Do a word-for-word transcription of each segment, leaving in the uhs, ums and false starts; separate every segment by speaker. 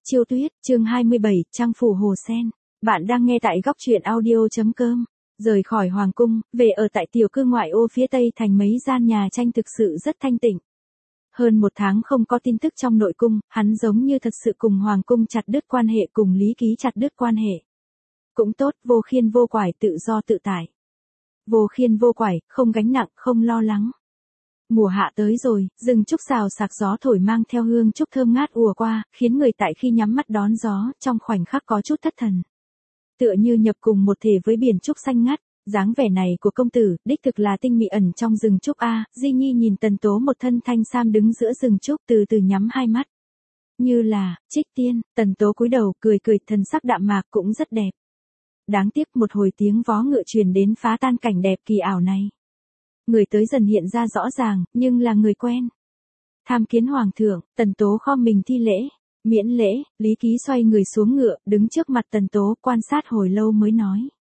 Speaker 1: Chiêu Tuyết, chương hai mươi bảy, Trang phủ Hồ Sen. Bạn đang nghe tại góc truyện audio.com. Rời khỏi Hoàng cung, về ở tại tiểu cư ngoại ô phía tây thành mấy gian nhà tranh thực sự rất thanh tịnh. Hơn một tháng không có tin tức trong nội cung, hắn giống như thật sự cùng Hoàng cung chặt đứt quan hệ, cùng Lý Ký chặt đứt quan hệ. Cũng tốt, vô khiên vô quải, tự do tự tại. Vô khiên vô quải, không gánh nặng, không lo lắng. Mùa hạ tới rồi, rừng trúc xào sạc gió thổi mang theo hương trúc thơm ngát ùa qua, khiến người tại khi nhắm mắt đón gió, trong khoảnh khắc có chút thất thần. Tựa như nhập cùng một thể với biển trúc xanh ngắt, dáng vẻ này của công tử, đích thực là tinh mị ẩn trong rừng trúc a. Di Nhi nhìn Tần Tố một thân thanh sam đứng giữa rừng trúc, từ từ nhắm hai mắt. Như là trích tiên, Tần Tố cúi đầu, cười cười, thần sắc đạm mạc cũng rất đẹp. Đáng tiếc một hồi tiếng vó ngựa truyền đến phá tan cảnh đẹp kỳ ảo này. Người tới dần hiện ra rõ ràng, nhưng là người quen. Tham kiến Hoàng thượng, Tần Tố khom mình thi lễ. Miễn lễ, Lý Ký xoay người xuống ngựa, đứng trước mặt Tần Tố, quan sát hồi lâu mới nói.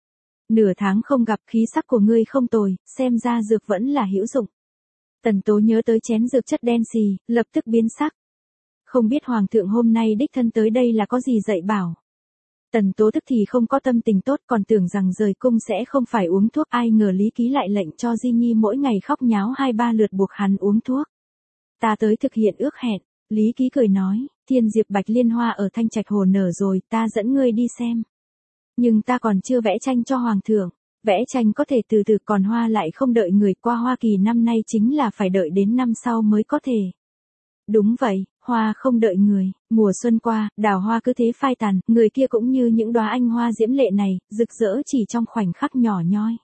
Speaker 1: Nửa tháng không gặp, khí sắc của ngươi không tồi, xem ra dược vẫn là hữu dụng. Tần Tố nhớ tới chén dược chất đen xì, lập tức biến sắc. Không biết Hoàng thượng hôm nay đích thân tới đây là có gì dạy bảo. Tần Tố tức thì không có tâm tình tốt, còn tưởng rằng rời cung sẽ không phải uống thuốc, ai ngờ Lý Ký lại lệnh cho Di Nhi mỗi ngày khóc nháo hai ba lượt buộc hắn uống thuốc. Ta tới thực hiện ước hẹn, Lý Ký cười nói, thiên diệp bạch liên hoa ở Thanh Trạch Hồ nở rồi, ta dẫn ngươi đi xem. Nhưng ta còn chưa vẽ tranh cho Hoàng thượng, vẽ tranh có thể từ từ, còn hoa lại không đợi người, qua Hoa Kỳ năm nay chính là phải đợi đến năm sau mới có thể. Đúng vậy, hoa không đợi người, mùa xuân qua, đào hoa cứ thế phai tàn, người kia cũng như những đóa anh hoa diễm lệ này, rực rỡ chỉ trong khoảnh khắc nhỏ nhoi.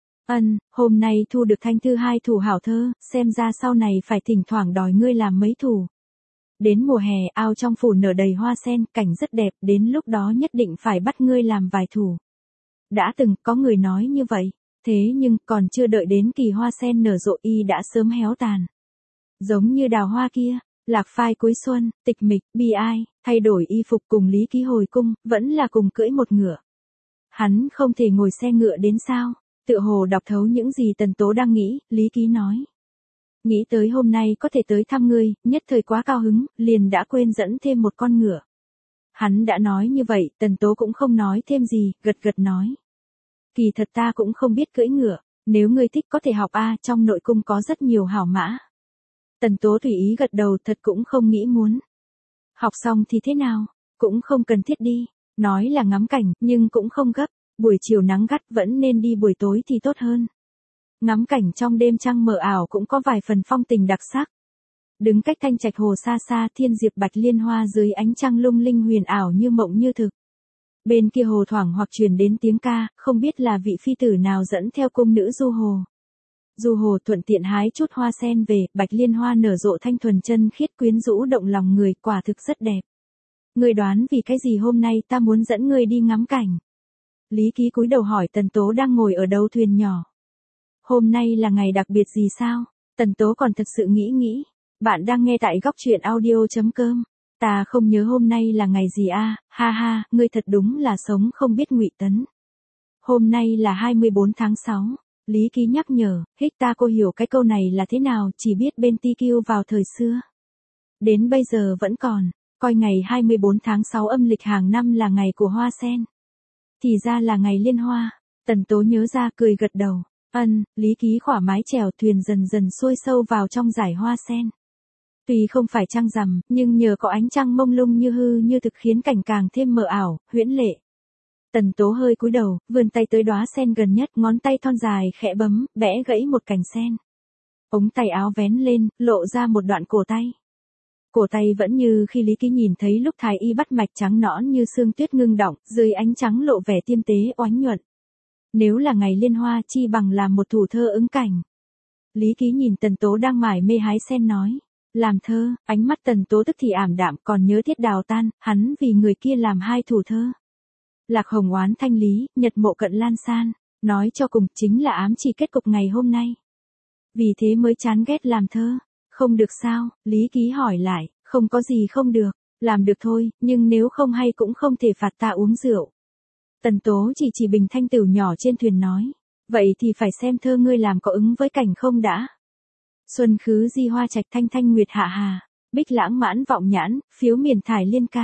Speaker 1: Ân, hôm nay thu được Thanh thư hai thủ hảo thơ, xem ra sau này phải thỉnh thoảng đòi ngươi làm mấy thủ. Đến mùa hè, ao trong phủ nở đầy hoa sen, cảnh rất đẹp, đến lúc đó nhất định phải bắt ngươi làm vài thủ. Đã từng có người nói như vậy, thế nhưng còn chưa đợi đến kỳ hoa sen nở rộ y đã sớm héo tàn. Giống như đào hoa kia. Lạc phai cuối xuân, tịch mịch, bi ai, thay đổi y phục cùng Lý Ký hồi cung, vẫn là cùng cưỡi một ngựa. Hắn không thể ngồi xe ngựa đến sao, tựa hồ đọc thấu những gì Tần Tố đang nghĩ, Lý Ký nói. Nghĩ tới hôm nay có thể tới thăm ngươi, nhất thời quá cao hứng, liền đã quên dẫn thêm một con ngựa. Hắn đã nói như vậy, Tần Tố cũng không nói thêm gì, gật gật nói. Kỳ thật ta cũng không biết cưỡi ngựa, nếu ngươi thích có thể học a, trong nội cung có rất nhiều hảo mã. Tần Tố tùy ý gật đầu, thật cũng không nghĩ muốn. Học xong thì thế nào, cũng không cần thiết đi, nói là ngắm cảnh, nhưng cũng không gấp, buổi chiều nắng gắt vẫn nên đi buổi tối thì tốt hơn. Ngắm cảnh trong đêm trăng mờ ảo cũng có vài phần phong tình đặc sắc. Đứng cách Thanh Trạch Hồ xa xa, thiên diệp bạch liên hoa dưới ánh trăng lung linh huyền ảo như mộng như thực. Bên kia hồ thoảng hoặc truyền đến tiếng ca, không biết là vị phi tử nào dẫn theo cung nữ du hồ. Du hồ thuận tiện hái chút hoa sen về, bạch liên hoa nở rộ thanh thuần chân khiết quyến rũ động lòng người, quả thực rất đẹp. Ngươi đoán vì cái gì hôm nay ta muốn dẫn ngươi đi ngắm cảnh? Lý Ký cúi đầu hỏi Tần Tố đang ngồi ở đầu thuyền nhỏ. Hôm nay là ngày đặc biệt gì sao? Tần Tố còn thật sự nghĩ nghĩ. Bạn đang nghe tại góc truyện audio.com. Ta không nhớ hôm nay là ngày gì a, ha ha, ngươi thật đúng là sống không biết ngụy tấn. Hôm nay là hai mươi bốn tháng sáu. Lý Ký nhắc nhở, hích ta cô hiểu cái câu này là thế nào, chỉ biết bên ti kiêu vào thời xưa. Đến bây giờ vẫn còn, coi ngày hai mươi bốn tháng sáu âm lịch hàng năm là ngày của hoa sen. Thì ra là ngày liên hoa, Tần Tố nhớ ra cười gật đầu, ân, Lý Ký khỏa mái chèo thuyền dần dần xuôi sâu vào trong dải hoa sen. Tuy không phải trăng rằm, nhưng nhờ có ánh trăng mông lung như hư như thực khiến cảnh càng thêm mờ ảo, huyễn lệ. Tần Tố hơi cúi đầu, vươn tay tới đóa sen gần nhất, ngón tay thon dài khẽ bấm, bẽ gãy một cành sen. Ống tay áo vén lên, lộ ra một đoạn cổ tay. Cổ tay vẫn như khi Lý Ký nhìn thấy lúc thái y bắt mạch, trắng nõn như sương tuyết ngưng đọng, dưới ánh trắng lộ vẻ tiêm tế oánh nhuận. Nếu là ngày liên hoa chi bằng làm một thủ thơ ứng cảnh. Lý Ký nhìn Tần Tố đang mải mê hái sen nói, làm thơ, ánh mắt Tần Tố tức thì ảm đạm, còn nhớ thiết đào tan, hắn vì người kia làm hai thủ thơ. Lạc hồng oán thanh lý, nhật mộ cận lan san, nói cho cùng chính là ám chỉ kết cục ngày hôm nay. Vì thế mới chán ghét làm thơ. Không được sao? Lý Ký hỏi lại, không có gì không được, làm được thôi, nhưng nếu không hay cũng không thể phạt ta uống rượu. Tần Tố chỉ chỉ bình thanh tửu nhỏ trên thuyền nói, vậy thì phải xem thơ ngươi làm có ứng với cảnh không đã. Xuân khứ di hoa trạch thanh thanh nguyệt hạ hà, bích lãng mãn vọng nhãn, phiếu miền thải liên ca.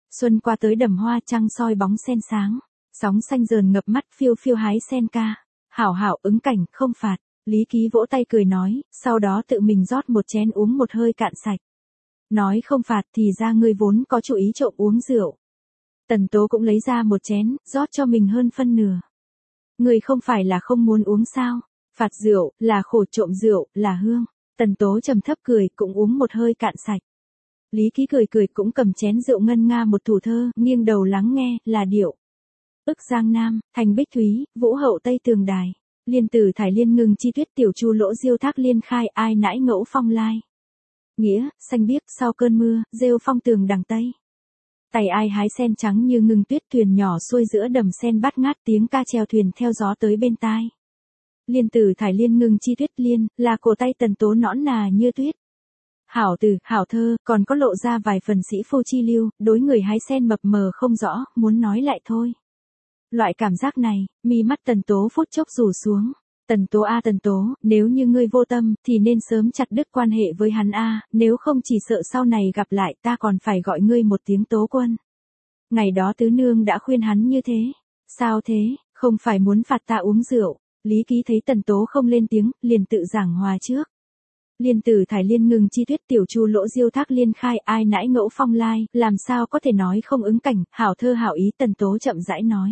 Speaker 1: Xuân qua tới đầm hoa trăng soi bóng sen sáng. Sóng xanh dờn ngập mắt phiêu phiêu hái sen ca. Hảo hảo ứng cảnh, không phạt. Lý Ký vỗ tay cười nói, sau đó tự mình rót một chén uống một hơi cạn sạch. Nói không phạt thì ra ngươi vốn có chủ ý trộm uống rượu. Tần Tố cũng lấy ra một chén, rót cho mình hơn phân nửa. Ngươi không phải là không muốn uống sao? Phạt rượu, là khổ, trộm rượu, là hương. Tần Tố trầm thấp cười, cũng uống một hơi cạn sạch. Lý Ký cười cười cũng cầm chén rượu ngân nga một thủ thơ, nghiêng đầu lắng nghe, là điệu. Ức Giang Nam, thành Bích Thúy, Vũ Hậu Tây Tường Đài. Liên Tử thải liên ngưng chi tuyết, tiểu chu lỗ diêu thác liên khai, ai nãi ngẫu phong lai. Nghĩa, xanh biếc sau cơn mưa, rêu phong tường đằng Tây. Tay ai hái sen trắng như ngưng tuyết, thuyền nhỏ xuôi giữa đầm sen bát ngát, tiếng ca chèo thuyền theo gió tới bên tai. Liên Tử thải liên ngưng chi tuyết, liên, là cổ tay Tần Tố nõn nà như tuyết. Hảo từ, hảo thơ, còn có lộ ra vài phần sĩ phu chi lưu, đối người hái sen mập mờ không rõ, muốn nói lại thôi. Loại cảm giác này, mi mắt Tần Tố phút chốc rủ xuống. Tần Tố a Tần Tố, nếu như ngươi vô tâm, thì nên sớm chặt đứt quan hệ với hắn a, nếu không chỉ sợ sau này gặp lại ta còn phải gọi ngươi một tiếng Tố Quân. Ngày đó tứ nương đã khuyên hắn như thế. Sao thế, không phải muốn phạt ta uống rượu. Lý Ký thấy Tần Tố không lên tiếng, liền tự giảng hòa trước. Liên Tử thải liên ngưng chi tuyết, tiểu chu lỗ diêu thác liên khai, ai nãi ngẫu phong lai, làm sao có thể nói không ứng cảnh, hảo thơ hảo ý. Tần Tố chậm rãi nói.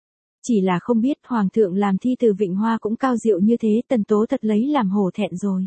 Speaker 1: Chỉ là không biết Hoàng thượng làm thi từ Vịnh Hoa cũng cao diệu như thế, Tần Tố thật lấy làm hổ thẹn rồi.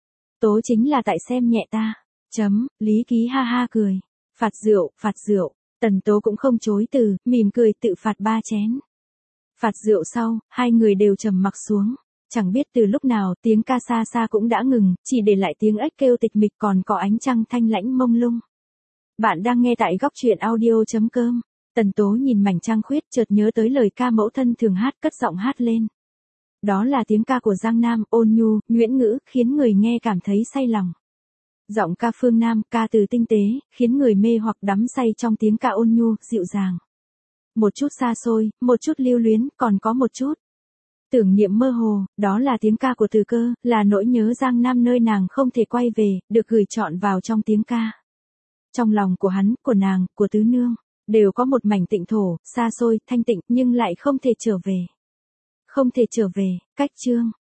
Speaker 1: Tố chính là tại xem nhẹ ta. Chấm, Lý Ký ha ha cười. Phạt rượu, phạt rượu. Tần Tố cũng không chối từ, mỉm cười tự phạt ba chén. Phạt rượu sau, hai người đều trầm mặc xuống. Chẳng biết từ lúc nào tiếng ca xa xa cũng đã ngừng, chỉ để lại tiếng ếch kêu tịch mịch, còn có ánh trăng thanh lãnh mông lung. Bạn đang nghe tại góc truyện audio chấm com. Tần Tố nhìn mảnh trăng khuyết, chợt nhớ tới lời ca mẫu thân thường hát, cất giọng hát lên. Đó là tiếng ca của Giang Nam, ôn nhu, nhuyễn ngữ, khiến người nghe cảm thấy say lòng. Giọng ca phương Nam, ca từ tinh tế, khiến người mê hoặc đắm say trong tiếng ca ôn nhu, dịu dàng. Một chút xa xôi, một chút lưu luyến, còn có một chút tưởng niệm mơ hồ. Đó là tiếng ca của Từ Cơ, là nỗi nhớ Giang Nam nơi nàng không thể quay về, được gửi trọn vào trong tiếng ca. Trong lòng của hắn, của nàng, của tứ nương, đều có một mảnh tịnh thổ, xa xôi, thanh tịnh, nhưng lại không thể trở về. Không thể trở về. Cách chương.